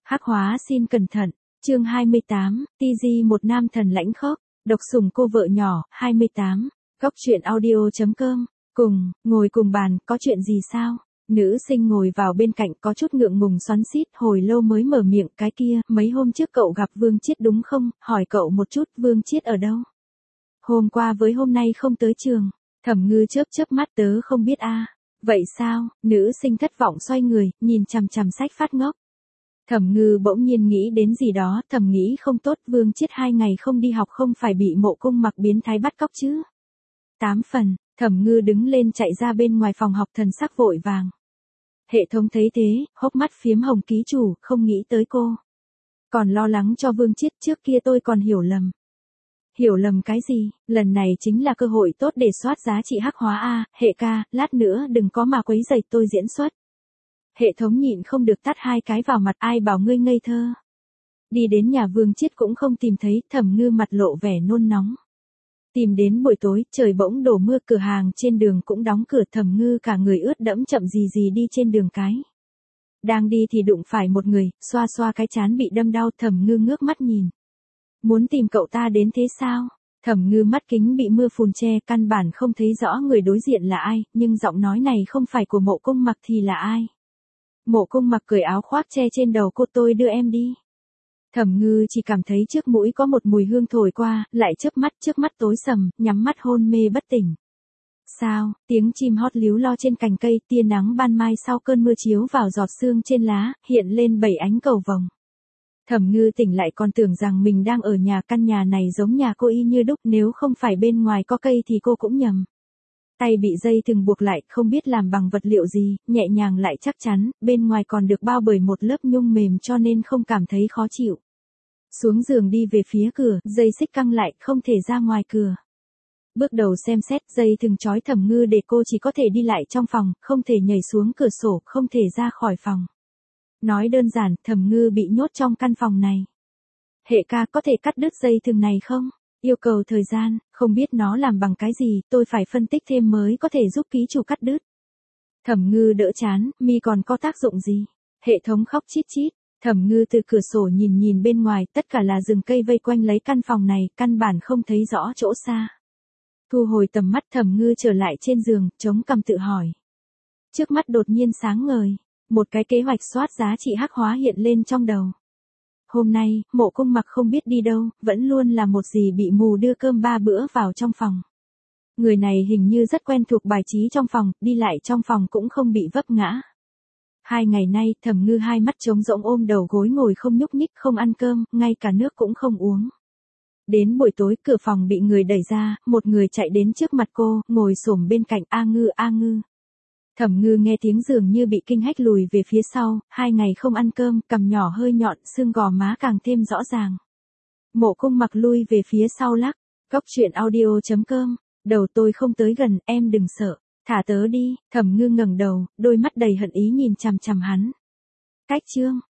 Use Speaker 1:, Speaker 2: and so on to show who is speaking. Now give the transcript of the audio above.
Speaker 1: Hắc hóa xin cẩn thận, chương 28, TG một nam thần lãnh khốc, độc sủng cô vợ nhỏ, 28, góc truyện audio.com, ngồi cùng bàn, có chuyện gì sao? Nữ sinh ngồi vào bên cạnh có chút ngượng ngùng xoắn xít, hồi lâu mới mở miệng, cái kia, mấy hôm trước cậu gặp Vương Chiết đúng không, hỏi cậu một chút, Vương Chiết ở đâu? Hôm qua với hôm nay không tới trường, Thẩm Ngư chớp chớp mắt, tớ không biết a. Vậy sao? Nữ sinh thất vọng xoay người, nhìn chằm chằm sách phát ngốc. Thẩm Ngư bỗng nhiên nghĩ đến gì đó, thầm nghĩ không tốt, Vương Chiết 2 ngày không đi học không phải bị Mộ Cung Mặc biến thái bắt cóc chứ. 8 phần, Thẩm Ngư đứng lên chạy ra bên ngoài phòng học, thần sắc vội vàng. Hệ thống thấy thế, hốc mắt phiếm hồng, ký chủ, không nghĩ tới cô. Còn lo lắng cho Vương Chiết, trước kia tôi còn hiểu lầm. Hiểu lầm cái gì, lần này chính là cơ hội tốt để soát giá trị hắc hóa a, hệ ca, lát nữa đừng có mà quấy rầy tôi diễn xuất. Hệ thống nhịn không được tát 2 cái vào mặt, ai bảo ngươi ngây thơ. Đi đến nhà Vương Chiết cũng không tìm thấy, Thẩm Ngư mặt lộ vẻ nôn nóng. Tìm đến buổi tối, trời bỗng đổ mưa, cửa hàng trên đường cũng đóng cửa, Thẩm Ngư cả người ướt đẫm chậm gì gì đi trên đường cái. Đang đi thì đụng phải một người, xoa xoa cái trán bị đâm đau, Thẩm Ngư ngước mắt nhìn. Muốn tìm cậu ta đến thế sao? Thẩm Ngư mắt kính bị mưa phùn che, căn bản không thấy rõ người đối diện là ai, nhưng giọng nói này không phải của Mộ Cung Mặc thì là ai? Mộ Cung Mặc cởi áo khoác che trên đầu cô, tôi đưa em đi. Thẩm Ngư chỉ cảm thấy trước mũi có một mùi hương thổi qua, lại chớp mắt, trước mắt tối sầm, nhắm mắt hôn mê bất tỉnh. Sao, tiếng chim hót líu lo trên cành cây, tia nắng ban mai sau cơn mưa chiếu vào giọt sương trên lá, hiện lên 7 ánh cầu vồng. Thẩm Ngư tỉnh lại còn tưởng rằng mình đang ở nhà, căn nhà này giống nhà cô y như đúc, nếu không phải bên ngoài có cây thì cô cũng nhầm. Tay bị dây thừng buộc lại, không biết làm bằng vật liệu gì, nhẹ nhàng lại chắc chắn, bên ngoài còn được bao bởi một lớp nhung mềm cho nên không cảm thấy khó chịu. Xuống giường đi về phía cửa, dây xích căng lại, không thể ra ngoài cửa. Bước đầu xem xét, dây thừng trói Thẩm Ngư để cô chỉ có thể đi lại trong phòng, không thể nhảy xuống cửa sổ, không thể ra khỏi phòng. Nói đơn giản, Thẩm Ngư bị nhốt trong căn phòng này. Hệ ca, có thể cắt đứt dây thừng này không? Yêu cầu thời gian, không biết nó làm bằng cái gì, tôi phải phân tích thêm mới có thể giúp ký chủ cắt đứt. Thẩm Ngư đỡ chán, mi còn có tác dụng gì? Hệ thống khóc chít chít. Thẩm Ngư từ cửa sổ nhìn nhìn bên ngoài, tất cả là rừng cây vây quanh lấy căn phòng này, căn bản không thấy rõ chỗ xa. Thu hồi tầm mắt, Thẩm Ngư trở lại trên giường, chống cằm tự hỏi. Trước mắt đột nhiên sáng ngời, một cái kế hoạch soát giá trị hắc hóa hiện lên trong đầu. Hôm nay, Mộ Cung Mặc không biết đi đâu, vẫn luôn là một dì bị mù đưa cơm 3 bữa vào trong phòng. Người này hình như rất quen thuộc bài trí trong phòng, đi lại trong phòng cũng không bị vấp ngã. 2 ngày nay, Thẩm Ngư hai mắt trống rỗng ôm đầu gối ngồi không nhúc nhích, không ăn cơm, ngay cả nước cũng không uống. Đến buổi tối, cửa phòng bị người đẩy ra, một người chạy đến trước mặt cô, ngồi xổm bên cạnh, A Ngư, A Ngư. Thẩm Ngư nghe tiếng dường như bị kinh hách lùi về phía sau, 2 ngày không ăn cơm, cằm nhỏ hơi nhọn, xương gò má càng thêm rõ ràng. Mộ Cung Mặc lui về phía sau lắc, góc truyện audio.com, đầu tôi không tới gần, em đừng sợ, thả tớ đi. Thẩm Ngư ngẩng đầu, đôi mắt đầy hận ý nhìn chằm chằm hắn. Cách chương